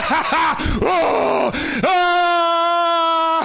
Oh ah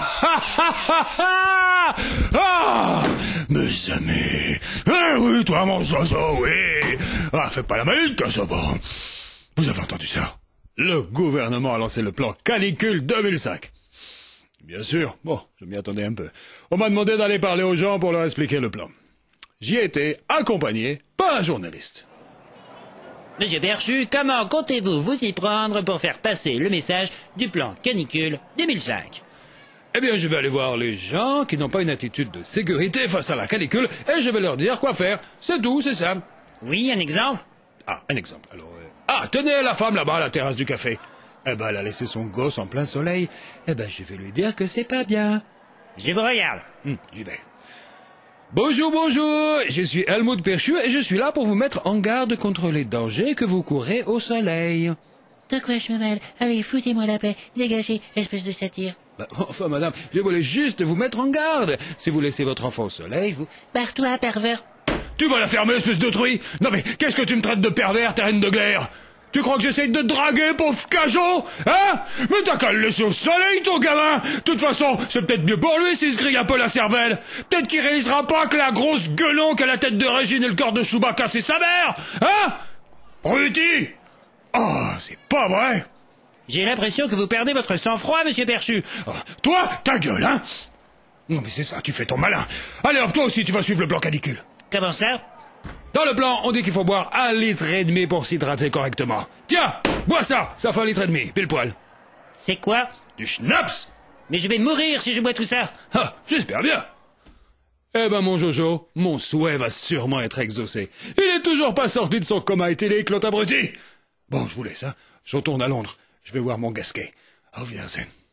ah mes amis. Oui, toi, mon Jojo, oui. Ah, fais pas la maline, Cassaba. Vous avez entendu ça? Le gouvernement a lancé le plan Canicule 2005. Bien sûr, bon, je m'y attendais un peu. On m'a demandé d'aller parler aux gens pour leur expliquer le plan. J'y ai été accompagné par un journaliste. Monsieur Perchu, comment comptez-vous vous y prendre pour faire passer le message du plan Canicule 2005? Eh bien, je vais aller voir les gens qui n'ont pas une attitude de sécurité face à la canicule et je vais leur dire quoi faire. C'est tout, c'est ça. Oui, un exemple? Ah, un exemple. Alors, tenez la femme là-bas à la terrasse du café. Eh ben, elle a laissé son gosse en plein soleil. Eh ben, je vais lui dire que c'est pas bien. Je vous regarde. J'y vais. Bonjour, bonjour. Je suis Helmut Perchu et je suis là pour vous mettre en garde contre les dangers que vous courez au soleil. De quoi je me mêle? Allez, foutez-moi la paix. Dégagez, espèce de satire. Enfin, madame, je voulais juste vous mettre en garde. Si vous laissez votre enfant au soleil, vous... Barre-toi, pervers. Tu vas la fermer, espèce de truie. Non mais, qu'est-ce que tu me traites de pervers, ta reine de glaire? Tu crois que j'essaye de te draguer, pauvre cajot? Hein? Mais t'as qu'à le laisser au soleil, ton gamin. De toute façon, c'est peut-être mieux pour lui s'il se grille un peu la cervelle. Peut-être qu'il réalisera pas que la grosse gueulon qu'a la tête de Régine et le corps de Chewbacca, c'est sa mère. Hein? Bruti! Oh, c'est pas vrai. J'ai l'impression que vous perdez votre sang-froid, monsieur Perchu. Oh, toi, ta gueule, hein? Non mais c'est ça, tu fais ton malin. Allez, hop, toi aussi, tu vas suivre le plan canicule. Comment ça? Dans le plan, on dit qu'il faut boire 1,5 litre pour s'hydrater correctement. Tiens, bois ça, ça fait 1,5 litre, pile poil. C'est quoi? Du schnapps. Mais je vais mourir si je bois tout ça. Ah, j'espère bien. Eh ben, mon Jojo, mon souhait va sûrement être exaucé. Il est toujours pas sorti de son coma éthylique, l'autre abruti. Bon, je vous laisse, hein. Je retourne à Londres. Je vais voir mon Gasquet. Auf Wiedersehen.